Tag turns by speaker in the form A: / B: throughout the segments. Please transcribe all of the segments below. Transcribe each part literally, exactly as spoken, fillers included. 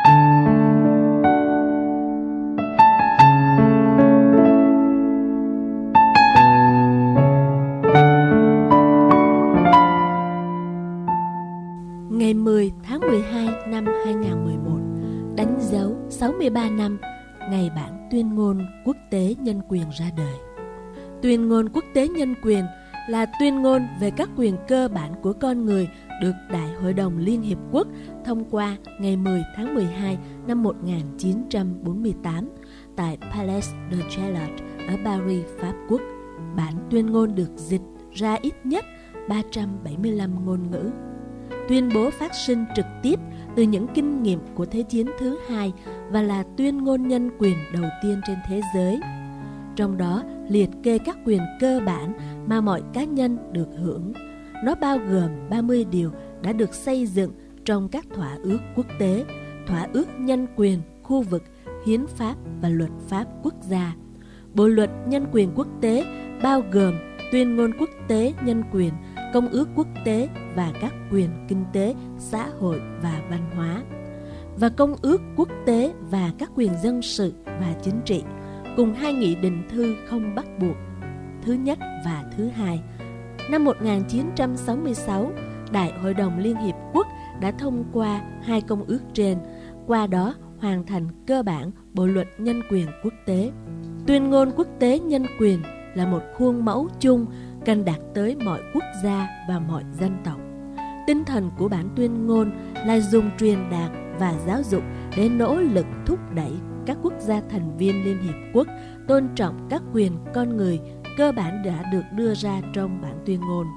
A: Ngày mười tháng mười hai năm hai nghìn không trăm mười một đánh dấu sáu mươi ba năm ngày bản tuyên ngôn quốc tế nhân quyền ra đời. Tuyên ngôn quốc tế nhân quyền là tuyên ngôn về các quyền cơ bản của con người được Đại hội đồng Liên Hiệp Quốc thông qua ngày mười tháng mười hai năm một nghìn chín trăm bốn mươi tám tại Palais de Chaillot ở Paris, Pháp Quốc. Bản tuyên ngôn được dịch ra ít nhất ba trăm bảy mươi lăm ngôn ngữ. Tuyên bố phát sinh trực tiếp từ những kinh nghiệm của Thế chiến thứ hai và là tuyên ngôn nhân quyền đầu tiên trên thế giới. Trong đó liệt kê các quyền cơ bản mà mọi cá nhân được hưởng. Nó bao gồm ba mươi điều đã được xây dựng trong các thỏa ước quốc tế, thỏa ước nhân quyền khu vực, hiến pháp và luật pháp quốc gia. Bộ luật nhân quyền quốc tế bao gồm tuyên ngôn quốc tế nhân quyền, công ước quốc tế và các quyền kinh tế, xã hội và văn hóa, và công ước quốc tế và các quyền dân sự và chính trị, cùng hai nghị định thư không bắt buộc thứ nhất và thứ hai. Năm một nghìn chín trăm sáu mươi sáu, Đại hội đồng Liên Hiệp Quốc đã thông qua hai công ước trên, qua đó hoàn thành cơ bản bộ luật nhân quyền quốc tế. Tuyên ngôn quốc tế nhân quyền là một khuôn mẫu chung cần đạt tới mọi quốc gia và mọi dân tộc. Tinh thần của bản tuyên ngôn là dùng truyền đạt và giáo dục để nỗ lực thúc đẩy các quốc gia thành viên Liên Hiệp Quốc tôn trọng các quyền con người cơ bản đã được đưa ra trong bản tuyên ngôn.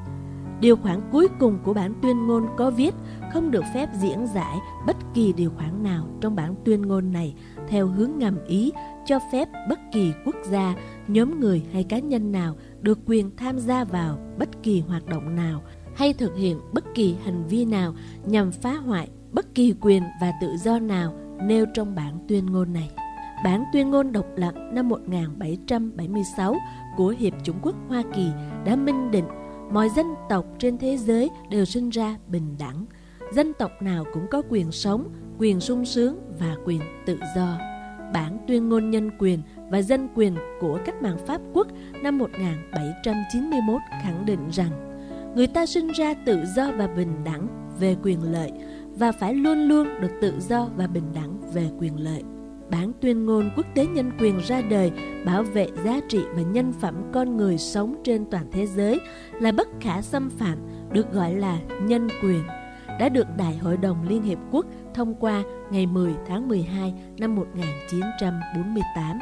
A: Điều khoản cuối cùng của bản tuyên ngôn có viết không được phép diễn giải bất kỳ điều khoản nào trong bản tuyên ngôn này theo hướng ngầm ý cho phép bất kỳ quốc gia, nhóm người hay cá nhân nào được quyền tham gia vào bất kỳ hoạt động nào hay thực hiện bất kỳ hành vi nào nhằm phá hoại bất kỳ quyền và tự do nào nêu trong bản tuyên ngôn này. Bản tuyên ngôn độc lập năm một nghìn bảy trăm bảy mươi sáu của Hiệp chủng quốc Hoa Kỳ đã minh định mọi dân tộc trên thế giới đều sinh ra bình đẳng. Dân tộc nào cũng có quyền sống, quyền sung sướng và quyền tự do. Bản tuyên ngôn nhân quyền và dân quyền của Cách mạng Pháp Quốc năm một nghìn bảy trăm chín mươi mốt khẳng định rằng người ta sinh ra tự do và bình đẳng về quyền lợi và phải luôn luôn được tự do và bình đẳng về quyền lợi. Bản tuyên ngôn quốc tế nhân quyền ra đời bảo vệ giá trị và nhân phẩm con người sống trên toàn thế giới là bất khả xâm phạm, được gọi là nhân quyền, đã được Đại hội đồng Liên Hiệp Quốc thông qua ngày mười tháng mười hai năm một nghìn chín trăm bốn mươi tám.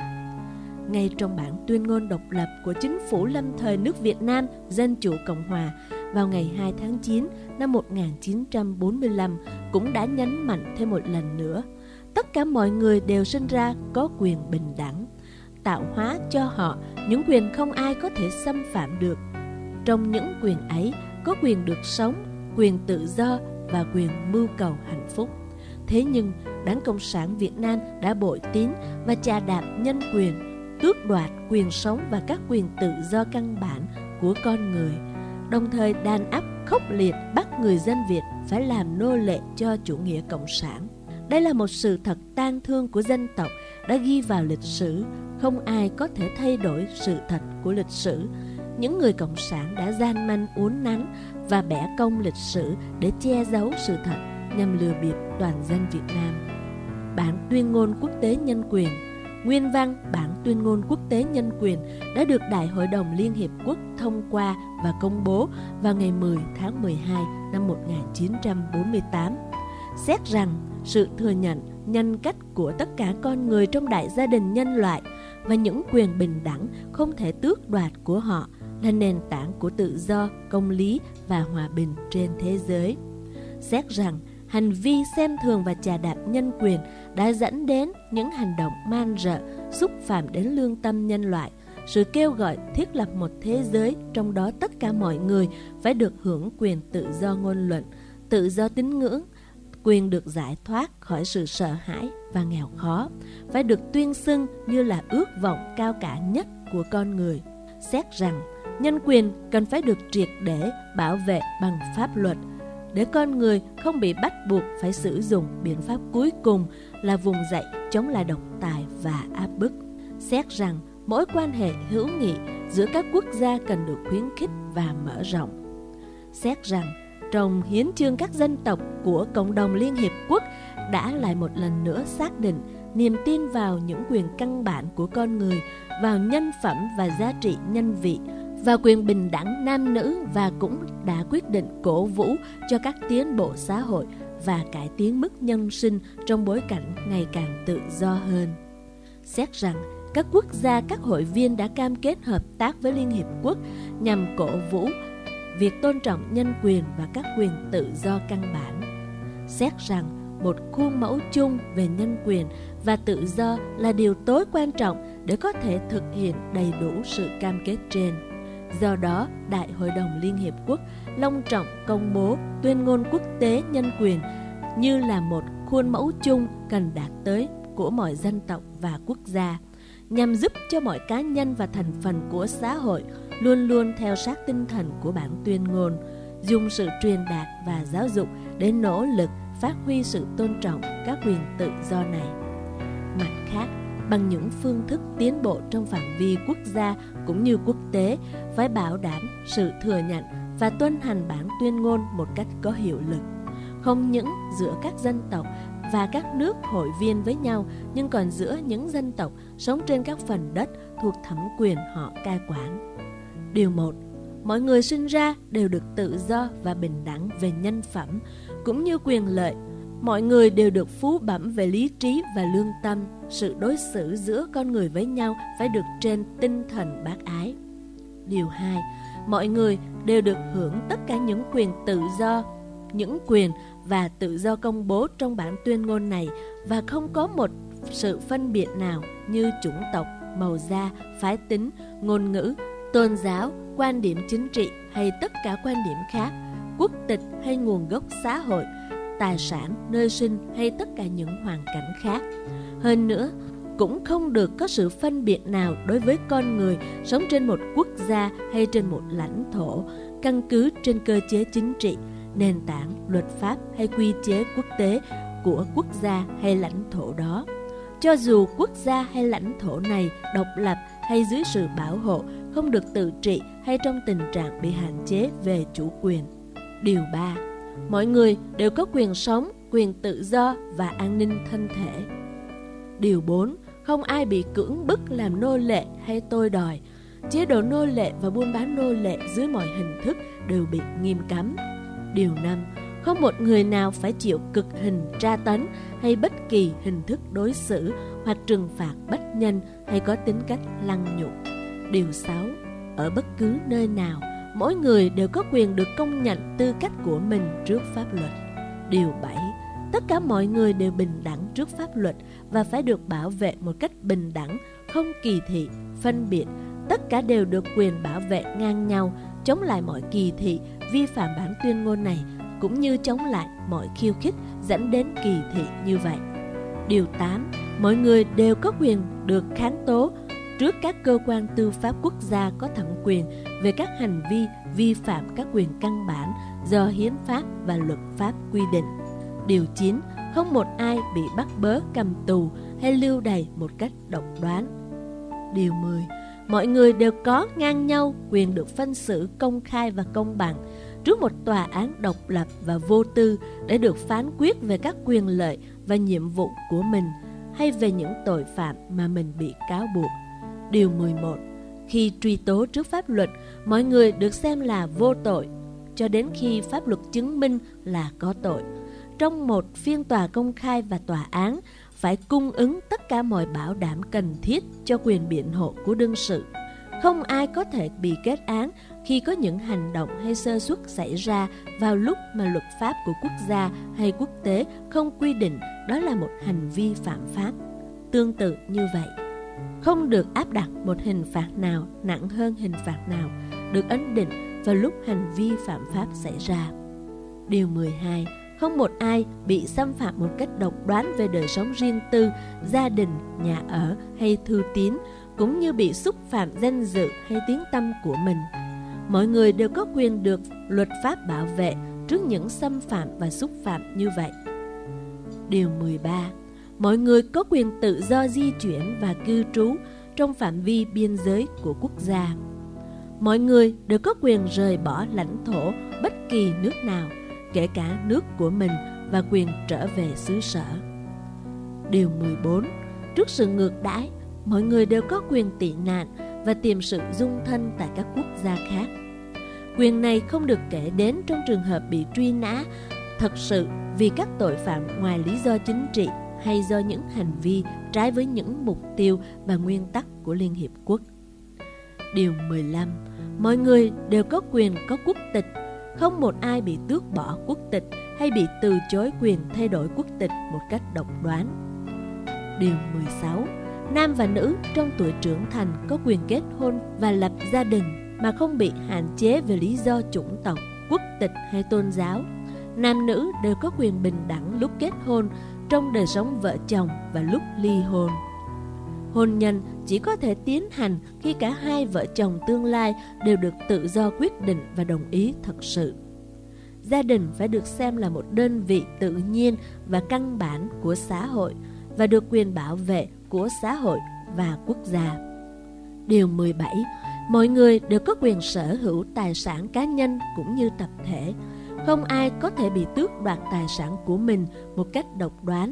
A: Ngay trong bản tuyên ngôn độc lập của chính phủ lâm thời nước Việt Nam Dân chủ Cộng hòa vào ngày hai tháng chín năm một nghìn chín trăm bốn mươi lăm cũng đã nhấn mạnh thêm một lần nữa, tất cả mọi người đều sinh ra có quyền bình đẳng, tạo hóa cho họ những quyền không ai có thể xâm phạm được. Trong những quyền ấy có quyền được sống, quyền tự do và quyền mưu cầu hạnh phúc. Thế nhưng Đảng Cộng sản Việt Nam đã bội tín và chà đạp nhân quyền, tước đoạt quyền sống và các quyền tự do căn bản của con người, đồng thời đàn áp khốc liệt bắt người dân Việt phải làm nô lệ cho chủ nghĩa cộng sản. Đây là một sự thật tang thương của dân tộc đã ghi vào lịch sử, không ai có thể thay đổi sự thật của lịch sử. Những người cộng sản đã gian manh uốn nắn và bẻ cong lịch sử để che giấu sự thật nhằm lừa bịp toàn dân Việt Nam. Bản tuyên ngôn quốc tế nhân quyền, nguyên văn bản tuyên ngôn quốc tế nhân quyền đã được Đại hội đồng Liên Hiệp Quốc thông qua và công bố vào ngày mười tháng mười hai năm một nghìn chín trăm bốn mươi tám. Xét rằng sự thừa nhận nhân cách của tất cả con người trong đại gia đình nhân loại và những quyền bình đẳng không thể tước đoạt của họ là nền tảng của tự do, công lý và hòa bình trên thế giới. Xét rằng hành vi xem thường và chà đạp nhân quyền đã dẫn đến những hành động man rợ, xúc phạm đến lương tâm nhân loại. Sự kêu gọi thiết lập một thế giới trong đó tất cả mọi người phải được hưởng quyền tự do ngôn luận, tự do tín ngưỡng, quyền được giải thoát khỏi sự sợ hãi và nghèo khó, phải được tuyên xưng như là ước vọng cao cả nhất của con người. Xét rằng nhân quyền cần phải được triệt để bảo vệ bằng pháp luật, để con người không bị bắt buộc phải sử dụng biện pháp cuối cùng là vùng dậy chống lại độc tài và áp bức. Xét rằng mối quan hệ hữu nghị giữa các quốc gia cần được khuyến khích và mở rộng. Xét rằng trong hiến chương các dân tộc của cộng đồng Liên Hiệp Quốc đã lại một lần nữa xác định niềm tin vào những quyền căn bản của con người, vào nhân phẩm và giá trị nhân vị, và quyền bình đẳng nam nữ, và cũng đã quyết định cổ vũ cho các tiến bộ xã hội và cải tiến mức nhân sinh trong bối cảnh ngày càng tự do hơn. Xét rằng các quốc gia, các hội viên đã cam kết hợp tác với Liên Hiệp Quốc nhằm cổ vũ việc tôn trọng nhân quyền và các quyền tự do căn bản. Xét rằng một khuôn mẫu chung về nhân quyền và tự do là điều tối quan trọng để có thể thực hiện đầy đủ sự cam kết trên. Do đó, Đại hội đồng Liên Hiệp Quốc long trọng công bố tuyên ngôn quốc tế nhân quyền như là một khuôn mẫu chung cần đạt tới của mọi dân tộc và quốc gia, nhằm giúp cho mọi cá nhân và thành phần của xã hội luôn luôn theo sát tinh thần của bản tuyên ngôn, dùng sự truyền đạt và giáo dục để nỗ lực phát huy sự tôn trọng các quyền tự do này. Mặt khác, bằng những phương thức tiến bộ trong phạm vi quốc gia cũng như quốc tế, phải bảo đảm sự thừa nhận và tuân hành bản tuyên ngôn một cách có hiệu lực, không những giữa các dân tộc và các nước hội viên với nhau, nhưng còn giữa những dân tộc sống trên các phần đất thuộc thẩm quyền họ cai quản. Điều một, mọi người sinh ra đều được tự do và bình đẳng về nhân phẩm, cũng như quyền lợi. Mọi người đều được phú bẩm về lý trí và lương tâm. Sự đối xử giữa con người với nhau phải được trên tinh thần bác ái. Điều hai, mọi người đều được hưởng tất cả những quyền tự do, những quyền và tự do công bố trong bản tuyên ngôn này, và không có một sự phân biệt nào như chủng tộc, màu da, phái tính, ngôn ngữ, tôn giáo, quan điểm chính trị hay tất cả quan điểm khác, quốc tịch hay nguồn gốc xã hội, tài sản, nơi sinh hay tất cả những hoàn cảnh khác. Hơn nữa, cũng không được có sự phân biệt nào đối với con người sống trên một quốc gia hay trên một lãnh thổ, căn cứ trên cơ chế chính trị, nền tảng, luật pháp hay quy chế quốc tế của quốc gia hay lãnh thổ đó. Cho dù quốc gia hay lãnh thổ này độc lập hay dưới sự bảo hộ, không được tự trị hay trong tình trạng bị hạn chế về chủ quyền. Điều ba, mọi người đều có quyền sống, quyền tự do và an ninh thân thể. Điều bốn, không ai bị cưỡng bức làm nô lệ hay tôi đòi. Chế độ nô lệ và buôn bán nô lệ dưới mọi hình thức đều bị nghiêm cấm. Điều năm, không một người nào phải chịu cực hình, tra tấn hay bất kỳ hình thức đối xử hoặc trừng phạt bất nhân hay có tính cách lăng nhục. Điều sáu, ở bất cứ nơi nào, mỗi người đều có quyền được công nhận tư cách của mình trước pháp luật. Điều bảy, tất cả mọi người đều bình đẳng trước pháp luật và phải được bảo vệ một cách bình đẳng, không kỳ thị, phân biệt. Tất cả đều được quyền bảo vệ ngang nhau, chống lại mọi kỳ thị, vi phạm bản tuyên ngôn này, cũng như chống lại mọi khiêu khích dẫn đến kỳ thị như vậy. Điều tám, mọi người đều có quyền được kháng tố trước các cơ quan tư pháp quốc gia có thẩm quyền về các hành vi vi phạm các quyền căn bản do hiến pháp và luật pháp quy định. Điều chín, không một ai bị bắt bớ, cầm tù hay lưu đày một cách độc đoán. Điều mười, mọi người đều có ngang nhau quyền được phân xử công khai và công bằng trước một tòa án độc lập và vô tư để được phán quyết về các quyền lợi và nhiệm vụ của mình hay về những tội phạm mà mình bị cáo buộc. Điều mười một, khi truy tố trước pháp luật, mọi người được xem là vô tội cho đến khi pháp luật chứng minh là có tội. Trong một phiên tòa công khai và tòa án phải cung ứng tất cả mọi bảo đảm cần thiết cho quyền biện hộ của đương sự. Không ai có thể bị kết án khi có những hành động hay sơ suất xảy ra vào lúc mà luật pháp của quốc gia hay quốc tế không quy định đó là một hành vi phạm pháp. Tương tự như vậy, không được áp đặt một hình phạt nào nặng hơn hình phạt nào được ấn định vào lúc hành vi phạm pháp xảy ra. Điều mười hai, không một ai bị xâm phạm một cách độc đoán về đời sống riêng tư, gia đình, nhà ở hay thư tín, cũng như bị xúc phạm danh dự hay tiếng tăm của mình. Mọi người đều có quyền được luật pháp bảo vệ, trước những xâm phạm và xúc phạm như vậy. Điều mười ba. Mọi người có quyền tự do di chuyển và cư trú trong phạm vi biên giới của quốc gia. Mọi người đều có quyền rời bỏ lãnh thổ bất kỳ nước nào, kể cả nước của mình, và quyền trở về xứ sở. Điều mười bốn. Trước sự ngược đãi, mọi người đều có quyền tị nạn và tìm sự dung thân tại các quốc gia khác. Quyền này không được kể đến trong trường hợp bị truy nã thật sự vì các tội phạm ngoài lý do chính trị hay do những hành vi trái với những mục tiêu và nguyên tắc của Liên Hiệp Quốc. Điều mười lăm. Mọi người đều có quyền có quốc tịch, không một ai bị tước bỏ quốc tịch hay bị từ chối quyền thay đổi quốc tịch một cách độc đoán. Điều mười sáu. Nam và nữ trong tuổi trưởng thành có quyền kết hôn và lập gia đình mà không bị hạn chế về lý do chủng tộc, quốc tịch hay tôn giáo. Nam nữ đều có quyền bình đẳng lúc kết hôn, trong đời sống vợ chồng và lúc ly hôn. Hôn nhân chỉ có thể tiến hành khi cả hai vợ chồng tương lai đều được tự do quyết định và đồng ý thật sự. Gia đình phải được xem là một đơn vị tự nhiên và căn bản của xã hội và được quyền bảo vệ của xã hội và quốc gia. Điều mười bảy. Mọi người đều có quyền sở hữu tài sản cá nhân cũng như tập thể. Không ai có thể bị tước đoạt tài sản của mình một cách độc đoán.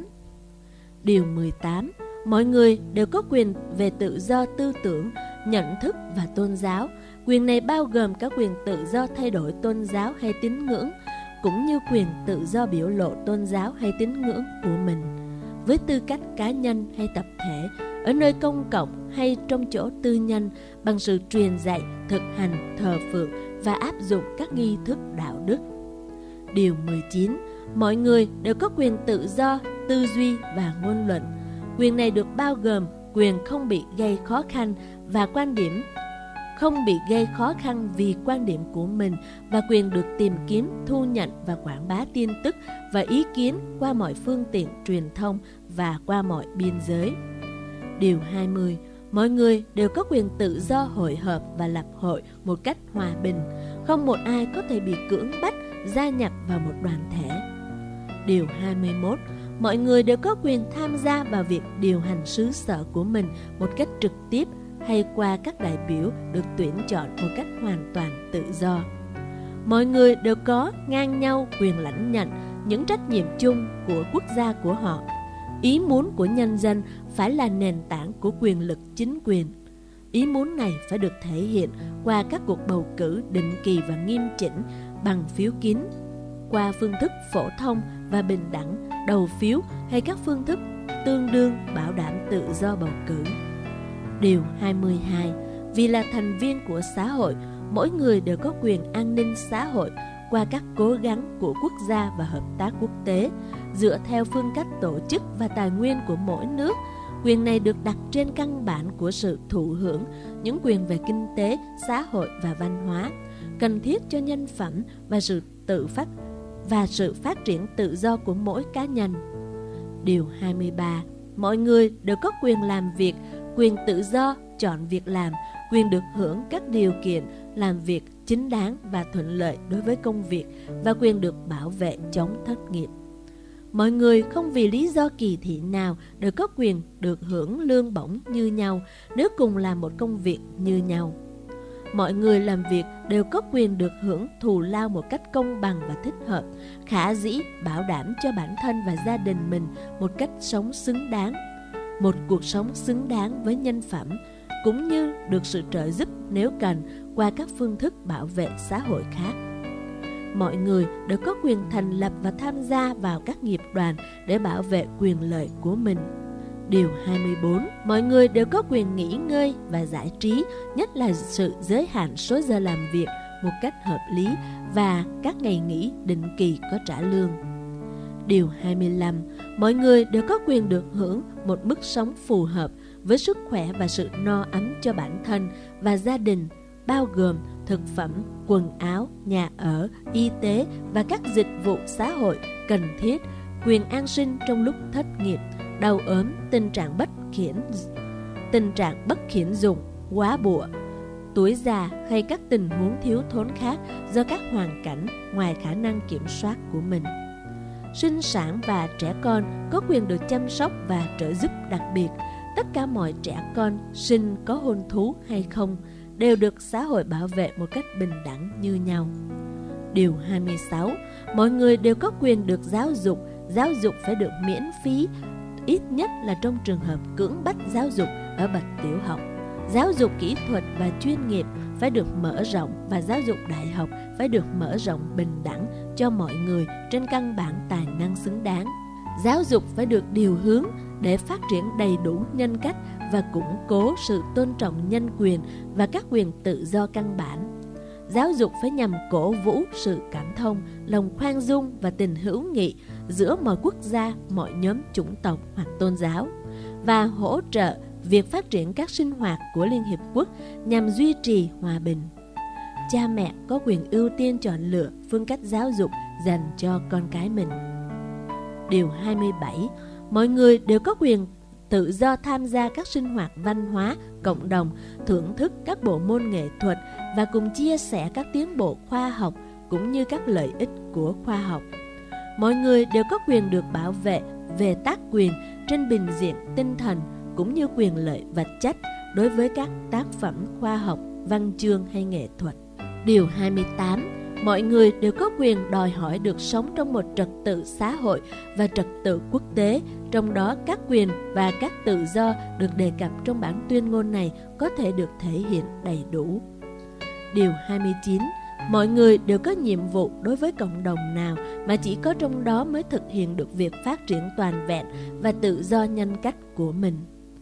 A: Điều mười tám. Mọi người đều có quyền về tự do tư tưởng, nhận thức và tôn giáo. Quyền này bao gồm cả quyền tự do thay đổi tôn giáo hay tín ngưỡng, cũng như quyền tự do biểu lộ tôn giáo hay tín ngưỡng của mình, với tư cách cá nhân hay tập thể, ở nơi công cộng hay trong chỗ tư nhân, bằng sự truyền dạy, thực hành, thờ phượng và áp dụng các nghi thức đạo đức. Điều mười chín. Mọi người đều có quyền tự do, tư duy và ngôn luận. Quyền này được bao gồm quyền không bị gây khó khăn và quan điểm không bị gây khó khăn vì quan điểm của mình, và quyền được tìm kiếm, thu nhận và quảng bá tin tức và ý kiến qua mọi phương tiện truyền thông và qua mọi biên giới. Điều hai mươi. Mọi người đều có quyền tự do hội họp và lập hội một cách hòa bình. Không một ai có thể bị cưỡng bắt gia nhập vào một đoàn thể. Điều hai mươi mốt. Mọi người đều có quyền tham gia vào việc điều hành xứ sở của mình một cách trực tiếp hay qua các đại biểu được tuyển chọn một cách hoàn toàn tự do. Mọi người đều có ngang nhau quyền lãnh nhận những trách nhiệm chung của quốc gia của họ. Ý muốn của nhân dân phải là nền tảng của quyền lực chính quyền. Ý muốn này phải được thể hiện qua các cuộc bầu cử định kỳ và nghiêm chỉnh bằng phiếu kín, qua phương thức phổ thông và bình đẳng, đầu phiếu hay các phương thức tương đương bảo đảm tự do bầu cử. Điều hai mươi hai. Vì là thành viên của xã hội, mỗi người đều có quyền an ninh xã hội qua các cố gắng của quốc gia và hợp tác quốc tế, dựa theo phương cách tổ chức và tài nguyên của mỗi nước. Quyền này được đặt trên căn bản của sự thụ hưởng những quyền về kinh tế, xã hội và văn hóa, cần thiết cho nhân phẩm và sự tự phát và sự phát triển tự do của mỗi cá nhân. Điều hai mươi ba. Mọi người đều có quyền làm việc, quyền tự do chọn việc làm, quyền được hưởng các điều kiện làm việc chính đáng và thuận lợi đối với công việc, và quyền được bảo vệ chống thất nghiệp. Mọi người không vì lý do kỳ thị nào đều có quyền được hưởng lương bổng như nhau nếu cùng làm một công việc như nhau. Mọi người làm việc đều có quyền được hưởng thù lao một cách công bằng và thích hợp, khả dĩ bảo đảm cho bản thân và gia đình mình một cách sống xứng đáng, một cuộc sống xứng đáng với nhân phẩm, cũng như được sự trợ giúp nếu cần qua các phương thức bảo vệ xã hội khác. Mọi người đều có quyền thành lập và tham gia vào các nghiệp đoàn để bảo vệ quyền lợi của mình. Điều hai mươi bốn. Mọi người đều có quyền nghỉ ngơi và giải trí, nhất là sự giới hạn số giờ làm việc một cách hợp lý và các ngày nghỉ định kỳ có trả lương. Điều hai mươi lăm. Mọi người đều có quyền được hưởng một mức sống phù hợp với sức khỏe và sự no ấm cho bản thân và gia đình, bao gồm thực phẩm, quần áo, nhà ở, y tế và các dịch vụ xã hội cần thiết, quyền an sinh trong lúc thất nghiệp, đau ốm, tình trạng bất khiển, tình trạng bất khiển dùng, quá bụa, tuổi già hay các tình huống thiếu thốn khác do các hoàn cảnh ngoài khả năng kiểm soát của mình. Sinh sản và trẻ con có quyền được chăm sóc và trợ giúp đặc biệt. Tất cả mọi trẻ con sinh có hôn thú hay không đều được xã hội bảo vệ một cách bình đẳng như nhau. Điều hai mươi sáu. Mọi người đều có quyền được giáo dục. Giáo dục phải được miễn phí, ít nhất là trong trường hợp cưỡng bách giáo dục ở bậc tiểu học. Giáo dục kỹ thuật và chuyên nghiệp phải được mở rộng và giáo dục đại học phải được mở rộng bình đẳng cho mọi người trên căn bản tài năng xứng đáng. Giáo dục phải được điều hướng để phát triển đầy đủ nhân cách và củng cố sự tôn trọng nhân quyền và các quyền tự do căn bản. Giáo dục phải nhằm cổ vũ sự cảm thông, lòng khoan dung và tình hữu nghị giữa mọi quốc gia, mọi nhóm chủng tộc hoặc tôn giáo, và hỗ trợ việc phát triển các sinh hoạt của Liên Hiệp Quốc nhằm duy trì hòa bình. Cha mẹ có quyền ưu tiên chọn lựa phương cách giáo dục dành cho con cái mình. Điều hai mươi bảy. Mọi người đều có quyền tự do tham gia các sinh hoạt văn hóa, cộng đồng, thưởng thức các bộ môn nghệ thuật và cùng chia sẻ các tiến bộ khoa học cũng như các lợi ích của khoa học. Mọi người đều có quyền được bảo vệ về tác quyền trên bình diện tinh thần cũng như quyền lợi vật chất đối với các tác phẩm khoa học, văn chương hay nghệ thuật. Điều hai mươi tám. Mọi người đều có quyền đòi hỏi được sống trong một trật tự xã hội và trật tự quốc tế, trong đó các quyền và các tự do được đề cập trong bản tuyên ngôn này có thể được thể hiện đầy đủ. Điều hai mươi chín. Mọi người đều có nhiệm vụ đối với cộng đồng nào mà chỉ có trong đó mới thực hiện được việc phát triển toàn vẹn và tự do nhân cách của mình.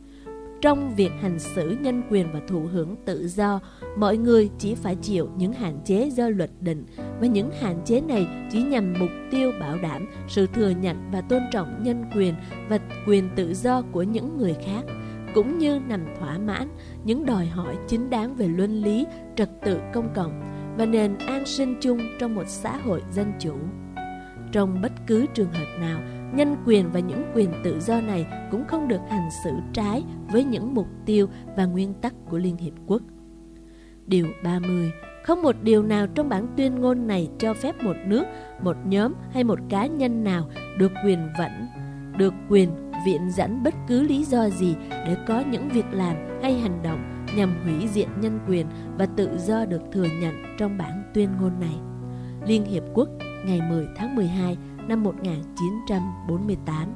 A: Trong việc hành xử nhân quyền và thụ hưởng tự do, mọi người chỉ phải chịu những hạn chế do luật định, và những hạn chế này chỉ nhằm mục tiêu bảo đảm sự thừa nhận và tôn trọng nhân quyền và quyền tự do của những người khác, cũng như nhằm thỏa mãn những đòi hỏi chính đáng về luân lý, trật tự công cộng và nền an sinh chung trong một xã hội dân chủ. Trong bất cứ trường hợp nào, nhân quyền và những quyền tự do này cũng không được hành xử trái với những mục tiêu và nguyên tắc của Liên Hiệp Quốc. Điều ba mươi. Không một điều nào trong bản tuyên ngôn này cho phép một nước, một nhóm hay một cá nhân nào được quyền vẫn, được quyền viện dẫn bất cứ lý do gì để có những việc làm hay hành động nhằm hủy diệt nhân quyền và tự do được thừa nhận trong bản tuyên ngôn này. Liên Hiệp Quốc, ngày mười tháng mười hai năm một nghìn chín trăm bốn mươi tám.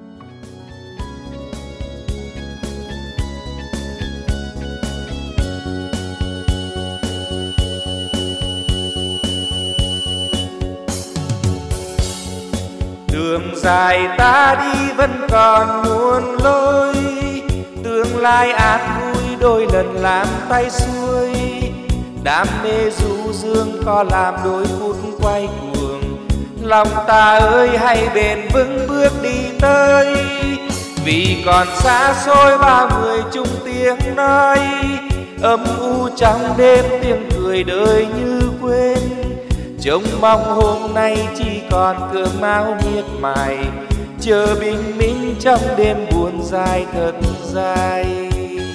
B: Đường dài ta đi vẫn còn muôn lối, tương lai an vui đôi lần làm tay xuôi. Đam mê du dương có làm đôi phút quay cuồng, lòng ta ơi hãy bền vững bước đi tới. Vì còn xa xôi bao người chung tiếng nói, âm u trong đêm tiếng cười đời như quên. Trông mong hôm nay chỉ còn cơm áo miệt mài, chờ bình minh trong đêm buồn dài thật dài.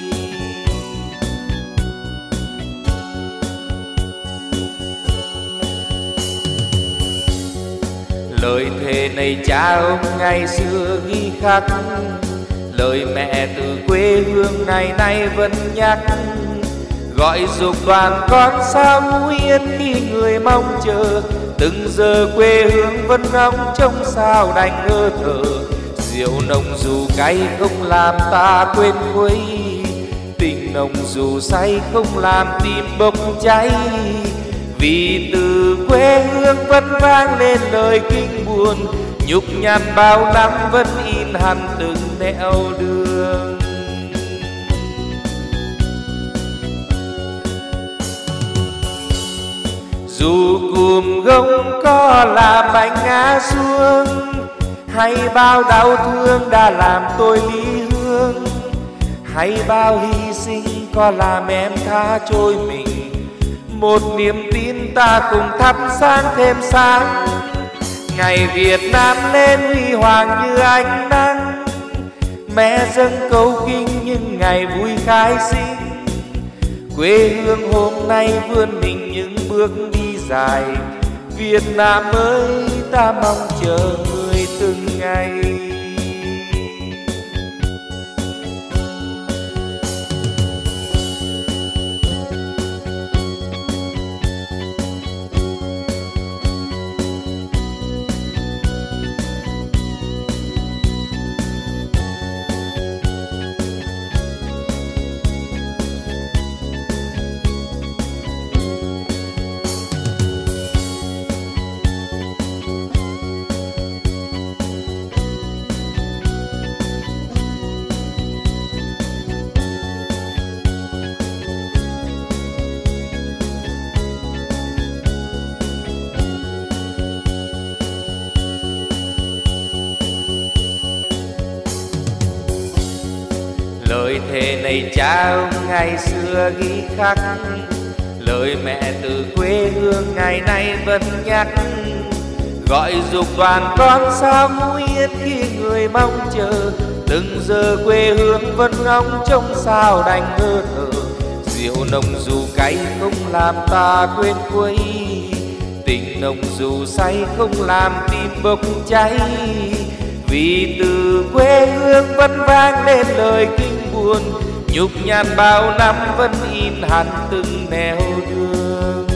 B: Lời thề này cha ông ngày xưa ghi khắc, lời mẹ từ quê hương ngày nay vẫn nhắc, gọi dục đoàn con sao ngủ yên khi người mong chờ. Từng giờ quê hương vẫn ngóng trông sao đành ngơ thở, rượu nồng dù cay không làm ta quên quấy, tình nồng dù say không làm tim bốc cháy. Vì từ quê hương vẫn vang lên lời kinh buồn, nhục nhằn bao năm vẫn in hằn từng nẻo đường. Dù cùm gông có làm anh ngã xuống, hay bao đau thương đã làm tôi ly hương, hay bao hy sinh có làm em tha trôi mình, một niềm tin ta cùng thắp sáng thêm sáng. Ngày Việt Nam lên huy hoàng như ánh nắng, mẹ dâng câu kinh những ngày vui khai sinh. Quê hương hôm nay vươn mình những bước đi dài. Việt Nam ơi, ta mong chờ người từng ngày. Lời thề này cha ông ngày xưa ghi khắc, lời mẹ từ quê hương ngày nay vẫn nhắc, gọi dục đoàn con sao mũi yên khi người mong chờ. Từng giờ quê hương vẫn ngóng trông sao đành ngơ thở. Rượu nồng dù cay không làm ta quên quấy, tình nồng dù say không làm tim bốc cháy. Vì từ quê hương vẫn vang lên lời kinh buồn, nhục nhằn bao năm vẫn in hằn từng nẻo đường.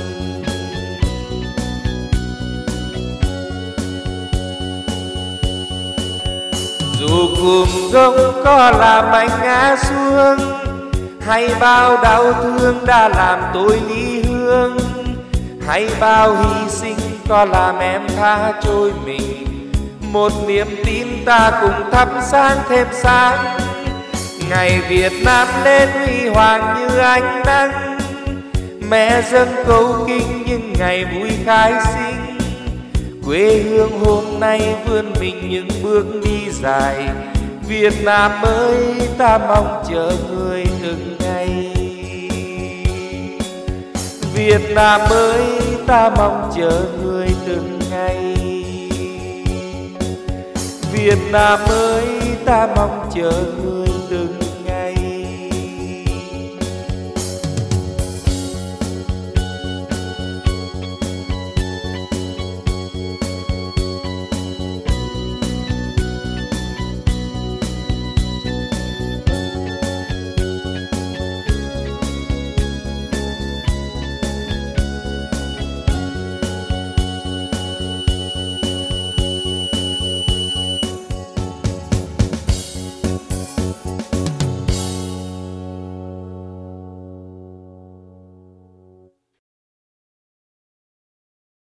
B: Dù cùng gốc có làm anh ngã xuống, hay bao đau thương đã làm tôi ly hương, hay bao hy sinh có làm em tha trôi mình. Một niềm tin ta cùng thắp sáng thêm sáng, ngày Việt Nam lên huy hoàng như ánh nắng. Mẹ dâng câu kinh những ngày vui khai sinh, quê hương hôm nay vươn mình những bước đi dài. Việt Nam ơi, ta mong chờ người từng ngày. Việt Nam ơi, ta mong chờ người từng ngày. Việt Nam ơi, ta mong chờ người